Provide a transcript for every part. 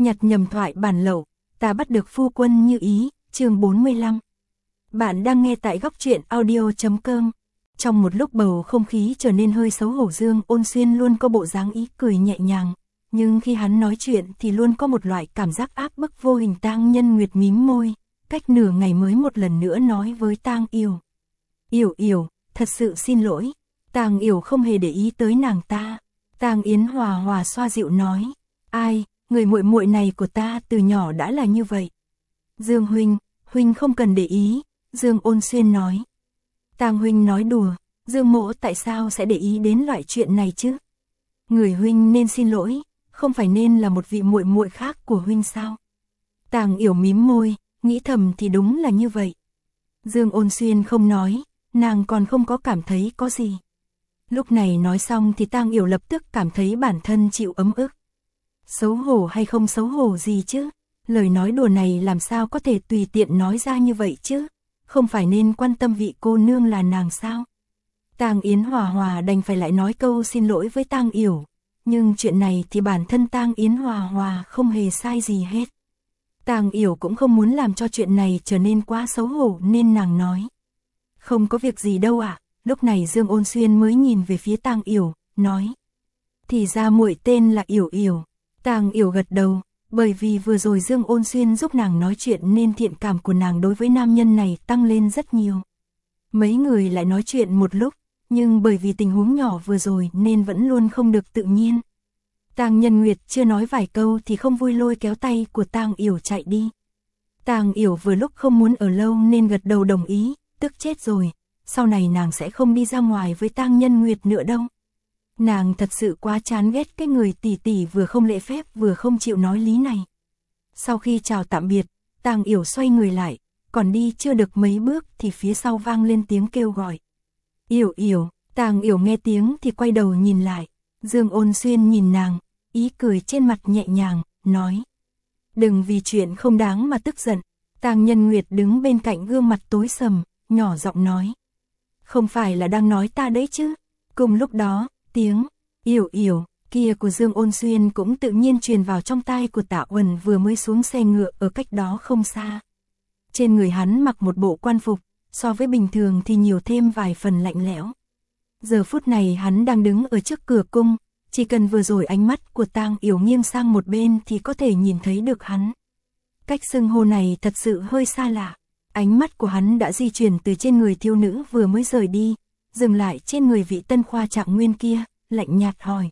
nhặt nhầm thoại bản lậu, ta bắt được phu quân như ý, chương 45. Bạn đang nghe tại góc truyện audio.com. Trong một lúc bầu không khí trở nên hơi xấu hổ, Dương Ôn Xuyên luôn có bộ dáng ý cười nhẹ nhàng, nhưng khi hắn nói chuyện thì luôn có một loại cảm giác áp bức vô hình. Tang Nhân Nguyệt mím môi, cách nửa ngày mới một lần nữa nói với Tang Yểu. Yểu, thật sự xin lỗi. Tang Yểu không hề để ý tới nàng ta. Tang Yến Hòa xoa dịu nói, ai, người muội muội này của ta từ nhỏ đã là như vậy. Dương huynh không cần để ý, Dương Ôn Xuyên nói. Tang huynh nói đùa, Dương mỗ tại sao sẽ để ý đến loại chuyện này chứ? Người huynh nên xin lỗi, không phải nên là một vị muội muội khác của huynh sao? Tang Yểu mím môi, nghĩ thầm thì đúng là như vậy. Dương Ôn Xuyên không nói, nàng còn không có cảm thấy có gì. Lúc này nói xong thì Tang Yểu lập tức cảm thấy bản thân chịu ấm ức. Xấu hổ hay không xấu hổ gì chứ? Lời nói đùa này làm sao có thể tùy tiện nói ra như vậy chứ? Không phải nên quan tâm vị cô nương là nàng sao? Tang Yến Hòa đành phải lại nói câu xin lỗi với Tang Yểu. Nhưng chuyện này thì bản thân Tang Yến Hòa không hề sai gì hết. Tang Yểu cũng không muốn làm cho chuyện này trở nên quá xấu hổ nên nàng nói. Không có việc gì đâu ạ. Lúc này Dương Ôn Xuyên mới nhìn về phía Tang Yểu, nói. Thì ra muội tên là Yểu. Tang Yểu gật đầu, bởi vì vừa rồi Dương Ôn Xuyên giúp nàng nói chuyện nên thiện cảm của nàng đối với nam nhân này tăng lên rất nhiều. Mấy người lại nói chuyện một lúc, nhưng bởi vì tình huống nhỏ vừa rồi nên vẫn luôn không được tự nhiên. Tang Nhân Nguyệt chưa nói vài câu thì không vui lôi kéo tay của Tang Yểu chạy đi. Tang Yểu vừa lúc không muốn ở lâu nên gật đầu đồng ý, tức chết rồi, sau này nàng sẽ không đi ra ngoài với Tang Nhân Nguyệt nữa đâu. Nàng thật sự quá chán ghét cái người tỷ vừa không lễ phép vừa không chịu nói lý này. Sau khi chào tạm biệt, Tang Yểu xoay người lại, còn đi chưa được mấy bước thì phía sau vang lên tiếng kêu gọi. Yểu. Tang Yểu nghe tiếng thì quay đầu nhìn lại. Dương Ôn Xuyên nhìn nàng, ý cười trên mặt nhẹ nhàng, nói. Đừng vì chuyện không đáng mà tức giận. Tang Nhân Nguyệt đứng bên cạnh gương mặt tối sầm, nhỏ giọng nói. Không phải là đang nói ta đấy chứ. Cùng lúc đó, tiếng Yểu kia của Dương Ôn Xuyên cũng tự nhiên truyền vào trong tai của Tạ Uẩn vừa mới xuống xe ngựa ở cách đó không xa. Trên người hắn mặc một bộ quan phục, so với bình thường thì nhiều thêm vài phần lạnh lẽo. Giờ phút này hắn đang đứng ở trước cửa cung, chỉ cần vừa rồi ánh mắt của Tang Yểu nghiêng sang một bên thì có thể nhìn thấy được hắn. Cách xưng hô này thật sự hơi xa lạ. Ánh mắt của hắn đã di chuyển từ trên người thiếu nữ vừa mới rời đi, dừng lại trên người vị tân khoa trạng nguyên kia, lạnh nhạt hỏi.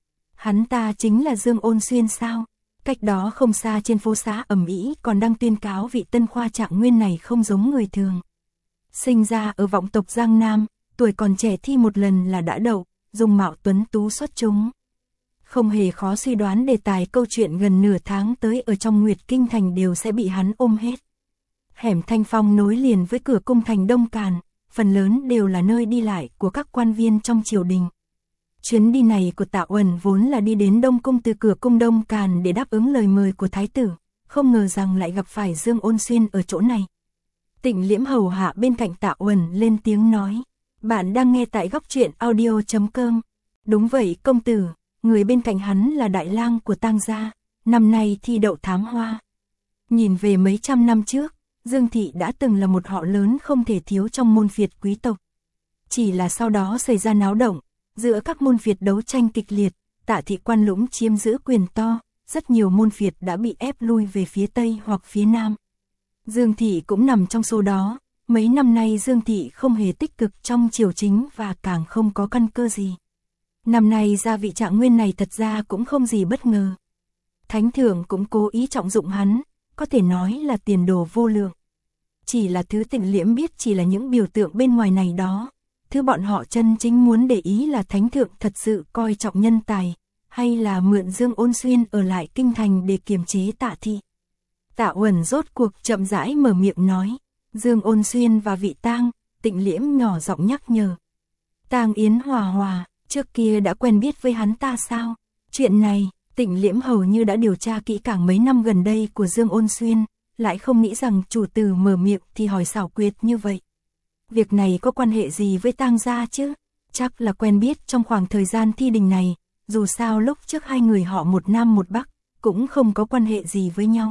Hắn ta chính là Dương Ôn Xuyên sao? Cách đó không xa trên phố xá ầm ĩ còn đang tuyên cáo vị tân khoa trạng nguyên này không giống người thường. Sinh ra ở vọng tộc Giang Nam, tuổi còn trẻ thi một lần là đã đậu, dung mạo tuấn tú xuất chúng. Không hề khó suy đoán đề tài câu chuyện gần nửa tháng tới ở trong Nguyệt Kinh Thành đều sẽ bị hắn ôm hết. Hẻm Thanh Phong nối liền với cửa cung thành Đông Càn, phần lớn đều là nơi đi lại của các quan viên trong triều đình. Chuyến đi này của Tạ Uẩn vốn là đi đến Đông Cung từ cửa cung Đông Càn để đáp ứng lời mời của Thái tử, không ngờ rằng lại gặp phải Dương Ôn Xuyên ở chỗ này. Tịnh Liễm hầu hạ bên cạnh Tạ Uẩn lên tiếng nói, bạn đang nghe tại góc truyện audio.com. Đúng vậy công tử, người bên cạnh hắn là đại lang của Tang gia, năm nay thi đậu thám hoa. Nhìn về mấy trăm năm trước, Dương thị đã từng là một họ lớn không thể thiếu trong môn phiệt quý tộc. Chỉ là sau đó xảy ra náo động, giữa các môn phiệt đấu tranh kịch liệt, Tạ thị Quan Lũng chiếm giữ quyền to, rất nhiều môn phiệt đã bị ép lui về phía Tây hoặc phía Nam. Dương thị cũng nằm trong số đó, mấy năm nay Dương thị không hề tích cực trong triều chính và càng không có căn cơ gì. Năm nay ra vị trạng nguyên này thật ra cũng không gì bất ngờ. Thánh thượng cũng cố ý trọng dụng hắn, có thể nói là tiền đồ vô lượng. Chỉ là thứ Tịnh Liễm biết chỉ là những biểu tượng bên ngoài này đó. Thứ bọn họ chân chính muốn để ý là thánh thượng thật sự coi trọng nhân tài, hay là mượn Dương Ôn Xuyên ở lại kinh thành để kiềm chế Tạ thị. Tạ Uẩn rốt cuộc chậm rãi mở miệng nói, Dương Ôn Xuyên và vị Tang, Tịnh Liễm nhỏ giọng nhắc nhở. Tang Yến Hòa, trước kia đã quen biết với hắn ta sao? Chuyện này, Tịnh Liễm hầu như đã điều tra kỹ càng mấy năm gần đây của Dương Ôn Xuyên, lại không nghĩ rằng chủ tử mở miệng thì hỏi xảo quyệt như vậy. Việc này có quan hệ gì với Tang gia chứ? Chắc là quen biết trong khoảng thời gian thi đình này, dù sao lúc trước hai người họ một Nam một Bắc, cũng không có quan hệ gì với nhau.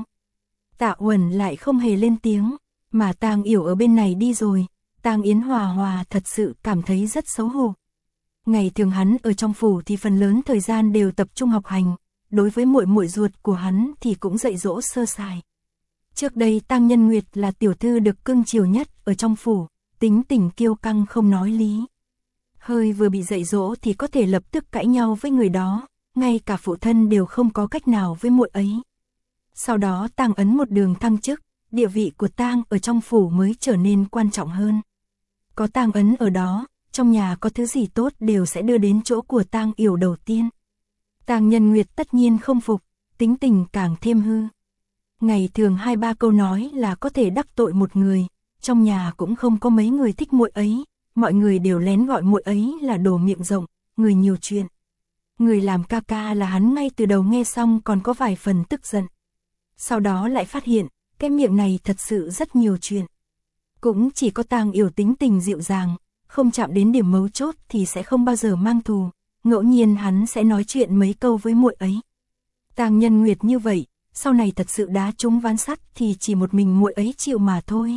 Tạ Uẩn lại không hề lên tiếng, mà Tang Yểu ở bên này đi rồi, Tang Yến Hòa Hòa thật sự cảm thấy rất xấu hổ. Ngày thường hắn ở trong phủ thì phần lớn thời gian đều tập trung học hành, đối với muội muội ruột của hắn thì cũng dạy dỗ sơ sài. Trước đây Tang Nhân Nguyệt là tiểu thư được cưng chiều nhất ở trong phủ, tính tình kiêu căng không nói lý. Hơi vừa bị dạy dỗ thì có thể lập tức cãi nhau với người đó, ngay cả phụ thân đều không có cách nào với muội ấy. Sau đó Tang Ấn một đường thăng chức, địa vị của Tang ở trong phủ mới trở nên quan trọng hơn. Có Tang Ấn ở đó, trong nhà có thứ gì tốt đều sẽ đưa đến chỗ của Tang Yểu đầu tiên. Tang Nhân Nguyệt tất nhiên không phục, tính tình càng thêm hư. Ngày thường 2-3 câu nói là có thể đắc tội một người, trong nhà cũng không có mấy người thích muội ấy, mọi người đều lén gọi muội ấy là đồ miệng rộng, người nhiều chuyện. Người làm ca ca là hắn ngay từ đầu nghe xong còn có vài phần tức giận. Sau đó lại phát hiện, cái miệng này thật sự rất nhiều chuyện. Cũng chỉ có Tang Yểu tính tình dịu dàng, không chạm đến điểm mấu chốt thì sẽ không bao giờ mang thù, ngẫu nhiên hắn sẽ nói chuyện mấy câu với muội ấy. Tang Nhân Nguyệt như vậy, sau này thật sự đá trúng ván sắt thì chỉ một mình muội ấy chịu mà thôi.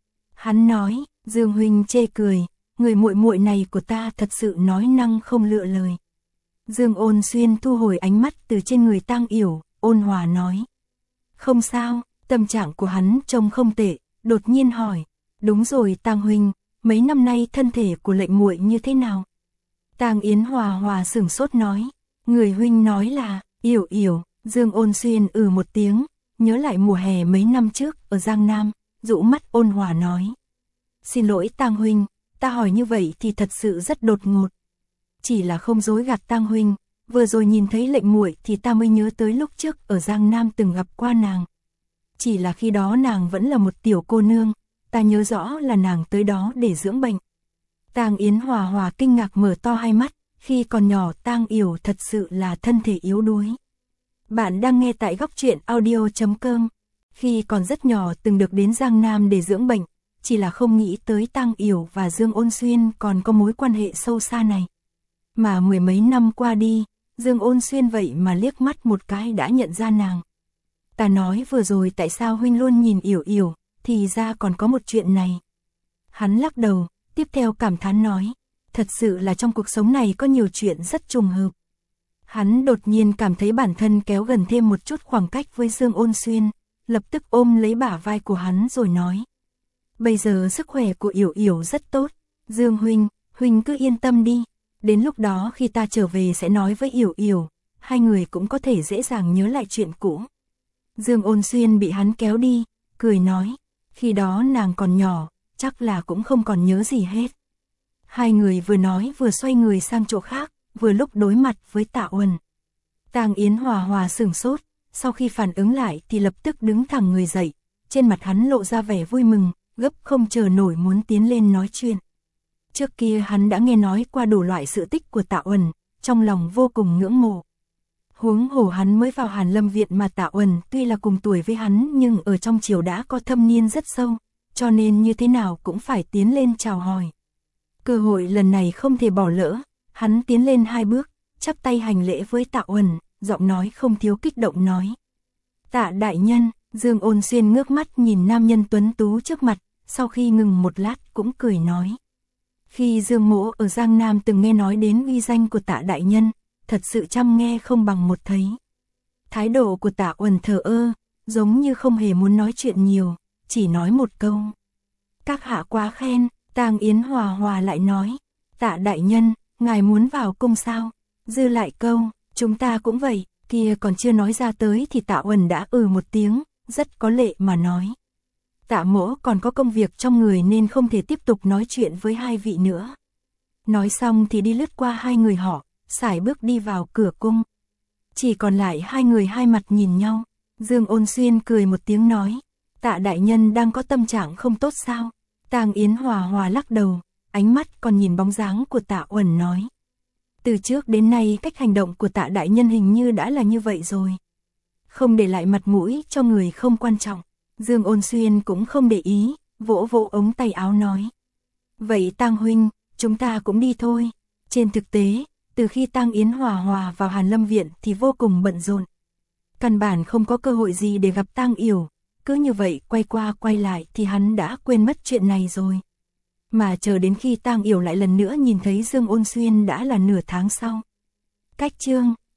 Hắn nói, Dương huynh chê cười, người muội muội này của ta thật sự nói năng không lựa lời. Dương Ôn Xuyên thu hồi ánh mắt từ trên người Tang Yểu, ôn hòa nói. Không sao, tâm trạng của hắn trông không tệ, đột nhiên hỏi, đúng rồi Tang huynh, mấy năm nay thân thể của lệnh muội như thế nào? Tang Yến Hòa Hòa sửng sốt nói, người huynh nói là, Yểu Yểu. Dương Ôn Xuyên một tiếng, nhớ lại mùa hè mấy năm trước ở Giang Nam, rũ mắt ôn hòa nói. Xin lỗi Tang huynh, ta hỏi như vậy thì thật sự rất đột ngột. Chỉ là không dối gạt Tang huynh, vừa rồi nhìn thấy lệnh muội thì ta mới nhớ tới lúc trước ở Giang Nam từng gặp qua nàng. Chỉ là khi đó nàng vẫn là một tiểu cô nương, ta nhớ rõ là nàng tới đó để dưỡng bệnh. Tang Yến Hòa Hòa kinh ngạc mở to hai mắt, khi còn nhỏ Tang Yểu thật sự là thân thể yếu đuối. Bạn đang nghe tại góc truyện audio.com. Khi còn rất nhỏ từng được đến Giang Nam để dưỡng bệnh, chỉ là không nghĩ tới Tang Yểu và Dương Ôn Xuyên còn có mối quan hệ sâu xa này. Mà mười mấy năm qua đi, Dương Ôn Xuyên vậy mà liếc mắt một cái đã nhận ra nàng. Ta nói vừa rồi tại sao huynh luôn nhìn Yểu Yểu, thì ra còn có một chuyện này. Hắn lắc đầu, tiếp theo cảm thán nói, thật sự là trong cuộc sống này có nhiều chuyện rất trùng hợp. Hắn đột nhiên cảm thấy bản thân kéo gần thêm một chút khoảng cách với Dương Ôn Xuyên, lập tức ôm lấy bả vai của hắn rồi nói. Bây giờ sức khỏe của Yểu Yểu rất tốt, Dương huynh, huynh cứ yên tâm đi, đến lúc đó khi ta trở về sẽ nói với Yểu Yểu, hai người cũng có thể dễ dàng nhớ lại chuyện cũ. Dương Ôn Xuyên bị hắn kéo đi, cười nói, khi đó nàng còn nhỏ, chắc là cũng không còn nhớ gì hết. Hai người vừa nói vừa xoay người sang chỗ khác, vừa lúc đối mặt với Tạ Uẩn. Tang Yến Hòa Hòa sửng sốt, sau khi phản ứng lại thì lập tức đứng thẳng người dậy, trên mặt hắn lộ ra vẻ vui mừng, gấp không chờ nổi muốn tiến lên nói chuyện. Trước kia hắn đã nghe nói qua đủ loại sự tích của Tạ Uẩn, trong lòng vô cùng ngưỡng mộ. Huống hồ hắn mới vào Hàn Lâm viện mà Tạ Uẩn tuy là cùng tuổi với hắn nhưng ở trong triều đã có thâm niên rất sâu, cho nên như thế nào cũng phải tiến lên chào hỏi. Cơ hội lần này không thể bỏ lỡ. Hắn tiến lên 2 bước, chắp tay hành lễ với Tạ Uẩn, giọng nói không thiếu kích động nói. Tạ đại nhân, Dương Ôn Xuyên ngước mắt nhìn nam nhân tuấn tú trước mặt, sau khi ngừng một lát cũng cười nói. Khi Dương mỗ ở Giang Nam từng nghe nói đến uy danh của Tạ đại nhân, thật sự chăm nghe không bằng một thấy. Thái độ của Tạ Uẩn thờ ơ, giống như không hề muốn nói chuyện nhiều, chỉ nói một câu. Các hạ quá khen, Tang Yến Hòa Hòa lại nói. Tạ đại nhân, ngài muốn vào cung sao? Dư lại câu, chúng ta cũng vậy, kia còn chưa nói ra tới thì Tạ Uẩn đã một tiếng, rất có lệ mà nói. Tạ mỗ còn có công việc trong người nên không thể tiếp tục nói chuyện với hai vị nữa. Nói xong thì đi lướt qua hai người họ, sải bước đi vào cửa cung. Chỉ còn lại hai người hai mặt nhìn nhau, Dương Ôn Xuyên cười một tiếng nói, Tạ đại nhân đang có tâm trạng không tốt sao? Tang Yến Hòa Hòa lắc đầu, ánh mắt còn nhìn bóng dáng của Tạ Uẩn nói. Từ trước đến nay cách hành động của Tạ đại nhân hình như đã là như vậy rồi. Không để lại mặt mũi cho người không quan trọng. Dương Ôn Xuyên cũng không để ý, vỗ vỗ ống tay áo nói. Vậy Tang huynh, chúng ta cũng đi thôi. Trên thực tế, từ khi Tang Yến Hòa Hòa vào Hàn Lâm viện thì vô cùng bận rộn. Căn bản không có cơ hội gì để gặp Tang Yểu, cứ như vậy quay qua quay lại thì hắn đã quên mất chuyện này rồi. Mà chờ đến khi Tang Yểu lại lần nữa nhìn thấy Dương Ôn Xuyên đã là nửa tháng sau. Cách chương